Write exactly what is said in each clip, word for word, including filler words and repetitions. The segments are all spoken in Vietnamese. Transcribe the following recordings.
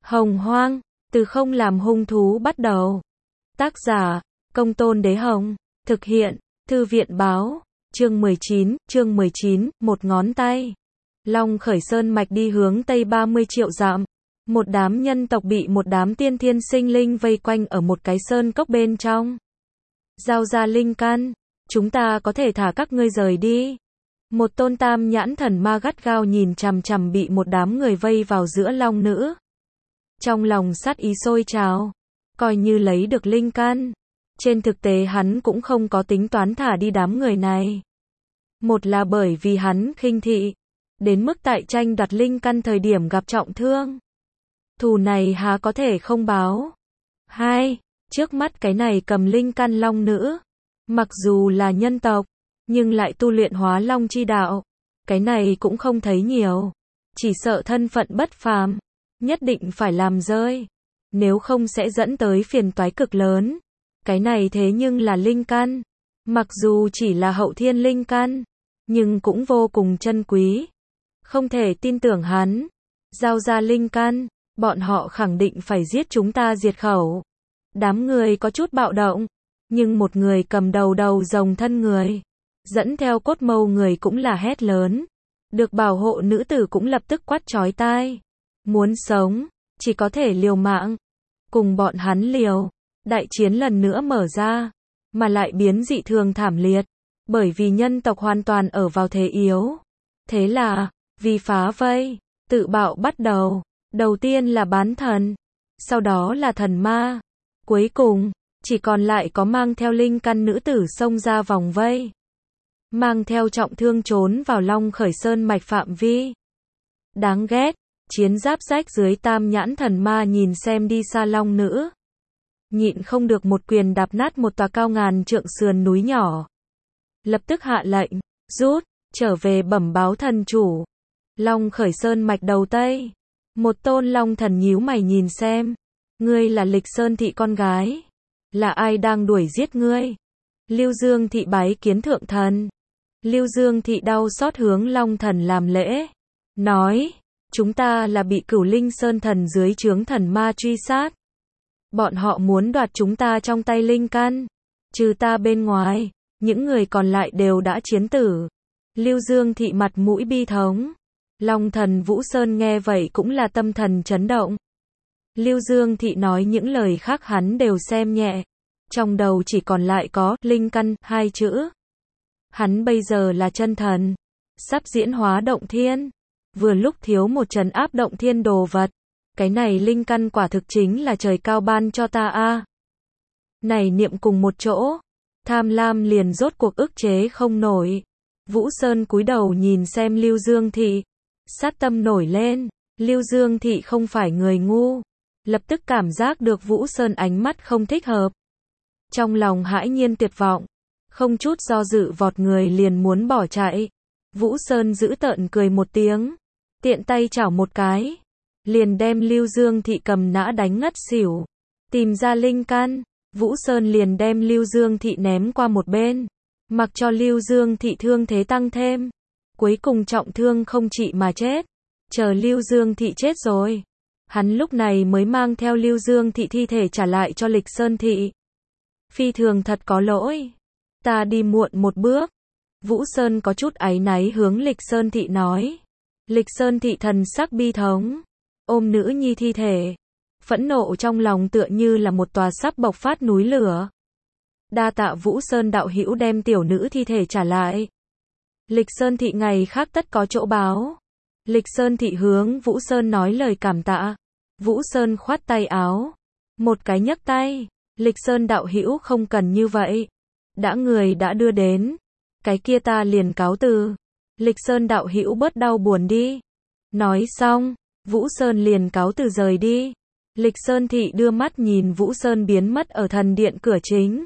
Hồng Hoang, từ không làm hung thú bắt đầu. Tác giả, Công Tôn Đế Hồng. Thực hiện, Thư viện Báo. Chương mười chín, chương mười chín, một ngón tay. Long khởi sơn mạch đi hướng tây ba mươi triệu dặm. Một đám nhân tộc bị một đám tiên thiên sinh linh vây quanh ở một cái sơn cốc bên trong. Giao ra linh căn, chúng ta có thể thả các ngươi rời đi. Một tôn tam nhãn thần ma gắt gao nhìn chằm chằm bị một đám người vây vào giữa long nữ. Trong lòng sát ý sôi trào, coi như lấy được linh căn. Trên thực tế hắn cũng không có tính toán thả đi đám người này. Một là bởi vì hắn khinh thị, đến mức tại tranh đoạt linh căn thời điểm gặp trọng thương. Thù này há có thể không báo. Hai, trước mắt cái này cầm linh căn long nữ, mặc dù là nhân tộc, nhưng lại tu luyện hóa long chi đạo. Cái này cũng không thấy nhiều. Chỉ sợ thân phận bất phàm, nhất định phải làm rơi. Nếu không sẽ dẫn tới phiền toái cực lớn. Cái này thế nhưng là linh căn. Mặc dù chỉ là hậu thiên linh căn, nhưng cũng vô cùng chân quý. Không thể tin tưởng hắn. Giao ra linh căn, bọn họ khẳng định phải giết chúng ta diệt khẩu. Đám người có chút bạo động, nhưng một người cầm đầu đầu rồng thân người, dẫn theo cốt mâu người cũng là hét lớn. Được bảo hộ nữ tử cũng lập tức quát chói tai. Muốn sống, chỉ có thể liều mạng. Cùng bọn hắn liều. Đại chiến lần nữa mở ra, mà lại biến dị thường thảm liệt, bởi vì nhân tộc hoàn toàn ở vào thế yếu. Thế là, vì phá vây, tự bạo bắt đầu. Đầu tiên là bán thần, sau đó là thần ma. Cuối cùng, chỉ còn lại có mang theo linh căn nữ tử xông ra vòng vây. Mang theo trọng thương trốn vào Long khởi sơn mạch phạm vi. Đáng ghét, chiến giáp rách dưới tam nhãn thần ma nhìn xem đi xa long nữ. Nhịn không được một quyền đạp nát một tòa cao ngàn trượng sườn núi nhỏ. Lập tức hạ lệnh, rút, trở về bẩm báo thần chủ. Long khởi sơn mạch đầu tây. Một tôn long thần nhíu mày nhìn xem. Ngươi là Lịch Sơn thị con gái. Là ai đang đuổi giết ngươi? Lưu Dương thị bái kiến thượng thần. Lưu Dương thị đau xót hướng long thần làm lễ. Nói, chúng ta là bị Cửu Linh Sơn thần dưới trướng thần ma truy sát. Bọn họ muốn đoạt chúng ta trong tay linh căn. Trừ ta bên ngoài, những người còn lại đều đã chiến tử. Lưu Dương thị mặt mũi bi thống. Long thần Vũ Sơn nghe vậy cũng là tâm thần chấn động. Lưu Dương thị nói những lời khác hắn đều xem nhẹ. Trong đầu chỉ còn lại có linh căn hai chữ. Hắn bây giờ là chân thần, sắp diễn hóa động thiên. Vừa lúc thiếu một trấn áp động thiên đồ vật. Cái này linh căn quả thực chính là trời cao ban cho ta a. À. Này niệm cùng một chỗ, tham lam liền rốt cuộc ức chế không nổi. Vũ Sơn cúi đầu nhìn xem Lưu Dương thị, sát tâm nổi lên. Lưu Dương thị không phải người ngu, lập tức cảm giác được Vũ Sơn ánh mắt không thích hợp. Trong lòng hãi nhiên tuyệt vọng, không chút do dự vọt người liền muốn bỏ chạy. Vũ Sơn giữ tợn cười một tiếng, tiện tay chảo một cái, liền đem Lưu Dương thị cầm nã đánh ngất xỉu. Tìm ra linh căn, Vũ Sơn liền đem Lưu Dương thị ném qua một bên, mặc cho Lưu Dương thị thương thế tăng thêm. Cuối cùng trọng thương không trị mà chết. Chờ Lưu Dương thị chết rồi, hắn lúc này mới mang theo Lưu Dương thị thi thể trả lại cho Lịch Sơn thị. Phi thường thật có lỗi, ta đi muộn một bước. Vũ Sơn có chút áy náy hướng Lịch Sơn thị nói. Lịch Sơn thị thần sắc bi thống, ôm nữ nhi thi thể, phẫn nộ trong lòng tựa như là một tòa sắp bộc phát núi lửa. Đa tạ Vũ Sơn đạo hữu đem tiểu nữ thi thể trả lại. Lịch Sơn thị ngày khác tất có chỗ báo. Lịch Sơn thị hướng Vũ Sơn nói lời cảm tạ. Vũ Sơn khoát tay áo, một cái nhấc tay. Lịch Sơn đạo hữu không cần như vậy. Đã người đã đưa đến, cái kia ta liền cáo từ. Lịch Sơn đạo hữu bớt đau buồn đi. Nói xong, Vũ Sơn liền cáo từ rời đi. Lịch Sơn thị đưa mắt nhìn Vũ Sơn biến mất ở thần điện cửa chính.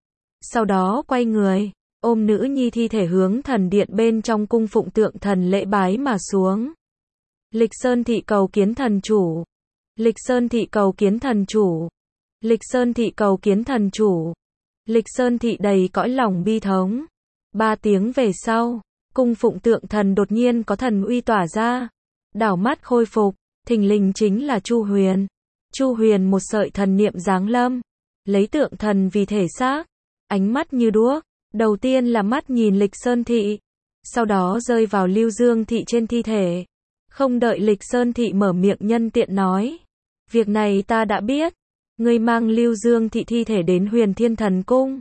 Sau đó quay người, ôm nữ nhi thi thể hướng thần điện bên trong cung phụng tượng thần lễ bái mà xuống. Lịch Sơn thị cầu kiến thần chủ. Lịch Sơn thị cầu kiến thần chủ. Lịch Sơn thị cầu kiến thần chủ. Lịch Sơn thị đầy cõi lòng bi thống. Ba tiếng về sau, cung phụng tượng thần đột nhiên có thần uy tỏa ra. Đảo mắt khôi phục, thình lình chính là Chu Huyền. Chu Huyền một sợi thần niệm giáng lâm, lấy tượng thần vì thể xác, ánh mắt như đuốc, đầu tiên là mắt nhìn Lịch Sơn Thị, sau đó rơi vào Lưu Dương Thị trên thi thể. Không đợi Lịch Sơn Thị mở miệng nhân tiện nói, việc này ta đã biết, ngươi mang Lưu Dương Thị thi thể đến Huyền Thiên Thần Cung.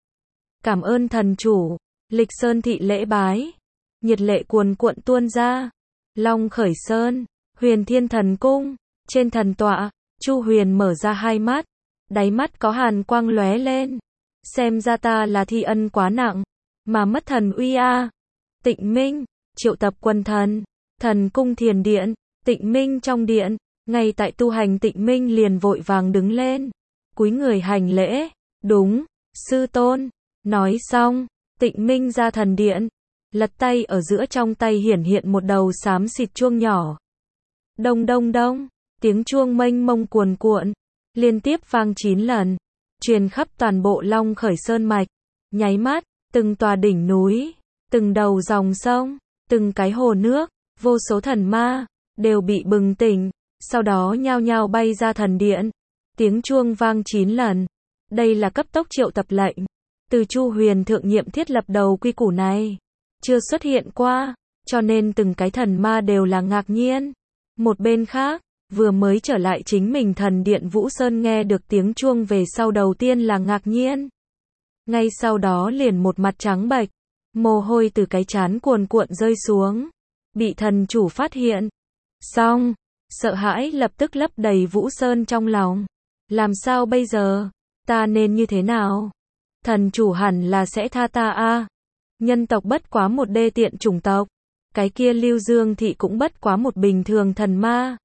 Cảm ơn thần chủ. Lịch Sơn Thị lễ bái, nhiệt lệ cuồn cuộn tuôn ra. Long Khởi Sơn, Huyền Thiên Thần Cung, trên thần tọa, Chu Huyền mở ra hai mắt, đáy mắt có hàn quang lóe lên. Xem ra ta là thi ân quá nặng, mà mất thần uy a. Tịnh Minh, triệu tập quân thần, thần cung thiền điện, Tịnh Minh trong điện, ngay tại tu hành Tịnh Minh liền vội vàng đứng lên, cúi người hành lễ, đúng, sư tôn. Nói xong, Tịnh Minh ra thần điện, lật tay ở giữa trong tay hiển hiện một đầu xám xịt chuông nhỏ. Đông đông đông, tiếng chuông mênh mông cuồn cuộn, liên tiếp vang chín lần, truyền khắp toàn bộ Long Khởi Sơn mạch. Nháy mắt, từng tòa đỉnh núi, từng đầu dòng sông, từng cái hồ nước, vô số thần ma đều bị bừng tỉnh, sau đó nhao nhao bay ra thần điện. Tiếng chuông vang chín lần. Đây là cấp tốc triệu tập lệnh. Từ Chu Huyền thượng nhiệm thiết lập đầu quy củ này, chưa xuất hiện qua, cho nên từng cái thần ma đều là ngạc nhiên. Một bên khác, vừa mới trở lại chính mình thần điện Vũ Sơn nghe được tiếng chuông về sau đầu tiên là ngạc nhiên. Ngay sau đó liền một mặt trắng bệch, mồ hôi từ cái trán cuồn cuộn rơi xuống. Bị thần chủ phát hiện. Xong, sợ hãi lập tức lấp đầy Vũ Sơn trong lòng. Làm sao bây giờ? Ta nên như thế nào? Thần chủ hẳn là sẽ tha ta a. Nhân tộc bất quá một đê tiện chủng tộc, cái kia Lưu Dương Thị cũng bất quá một bình thường thần ma.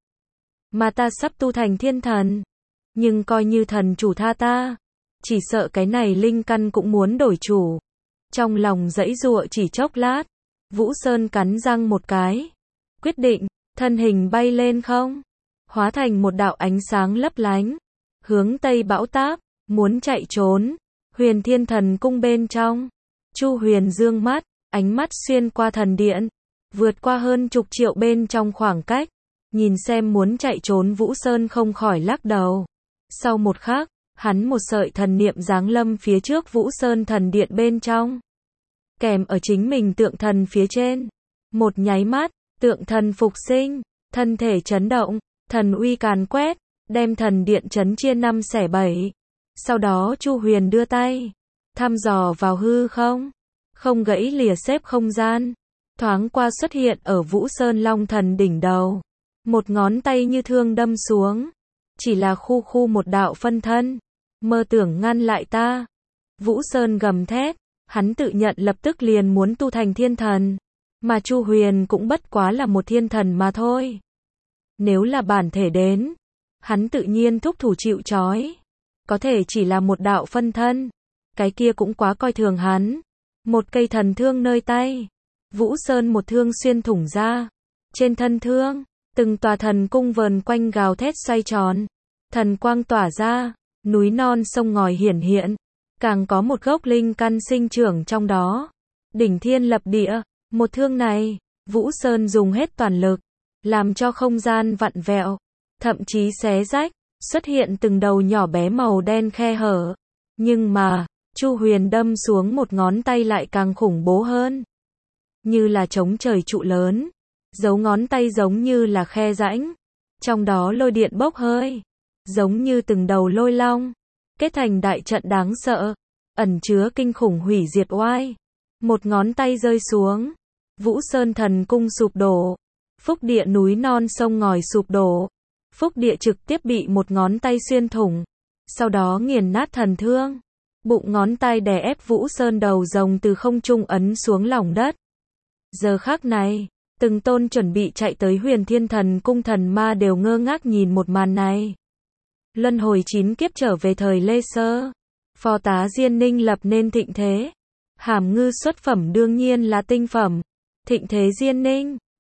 Mà ta sắp tu thành thiên thần, nhưng coi như thần chủ tha ta, chỉ sợ cái này linh căn cũng muốn đổi chủ. Trong lòng giãy giụa chỉ chốc lát, Vũ Sơn cắn răng một cái, quyết định, thân hình bay lên không, hóa thành một đạo ánh sáng lấp lánh, hướng Tây bão táp, muốn chạy trốn. Huyền Thiên Thần Cung bên trong, Chu Huyền dương mắt, ánh mắt xuyên qua thần điện, vượt qua hơn chục triệu bên trong khoảng cách, nhìn xem muốn chạy trốn Vũ Sơn không khỏi lắc đầu. Sau một khắc, hắn một sợi thần niệm giáng lâm phía trước Vũ Sơn thần điện bên trong, kèm ở chính mình tượng thần phía trên. Một nháy mắt, tượng thần phục sinh, thân thể chấn động, thần uy càn quét, đem thần điện chấn chia năm xẻ bảy. Sau đó Chu Huyền đưa tay, thăm dò vào hư không, không gãy lìa xếp không gian, thoáng qua xuất hiện ở Vũ Sơn Long Thần đỉnh đầu. Một ngón tay như thương đâm xuống, chỉ là khu khu một đạo phân thân, mơ tưởng ngăn lại ta. Vũ Sơn gầm thét, hắn tự nhận lập tức liền muốn tu thành thiên thần, mà Chu Huyền cũng bất quá là một thiên thần mà thôi. Nếu là bản thể đến, hắn tự nhiên thúc thủ chịu trói. Có thể chỉ là một đạo phân thân, cái kia cũng quá coi thường hắn. Một cây thần thương nơi tay, Vũ Sơn một thương xuyên thủng ra. Trên thân thương, từng tòa thần cung vờn quanh gào thét xoay tròn, thần quang tỏa ra, núi non sông ngòi hiển hiện, càng có một gốc linh căn sinh trưởng trong đó. Đỉnh thiên lập địa, một thương này, Vũ Sơn dùng hết toàn lực, làm cho không gian vặn vẹo, thậm chí xé rách, xuất hiện từng đầu nhỏ bé màu đen khe hở. Nhưng mà, Chu Huyền đâm xuống một ngón tay lại càng khủng bố hơn. Như là chống trời trụ lớn, dấu ngón tay giống như là khe rãnh, trong đó lôi điện bốc hơi, giống như từng đầu lôi long, kết thành đại trận đáng sợ, ẩn chứa kinh khủng hủy diệt oai. Một ngón tay rơi xuống, Vũ Sơn thần cung sụp đổ, phúc địa núi non sông ngòi sụp đổ, phúc địa trực tiếp bị một ngón tay xuyên thủng, sau đó nghiền nát thần thương. Bụng ngón tay đè ép Vũ Sơn đầu rồng từ không trung ấn xuống lòng đất. Giờ khắc này, từng tôn chuẩn bị chạy tới Huyền Thiên Thần Cung thần ma đều ngơ ngác nhìn một màn này. Luân hồi chín kiếp trở về thời Lê Sơ, phò tá Diên Ninh lập nên thịnh thế. Hàm ngư xuất phẩm đương nhiên là tinh phẩm. Thịnh thế Diên Ninh,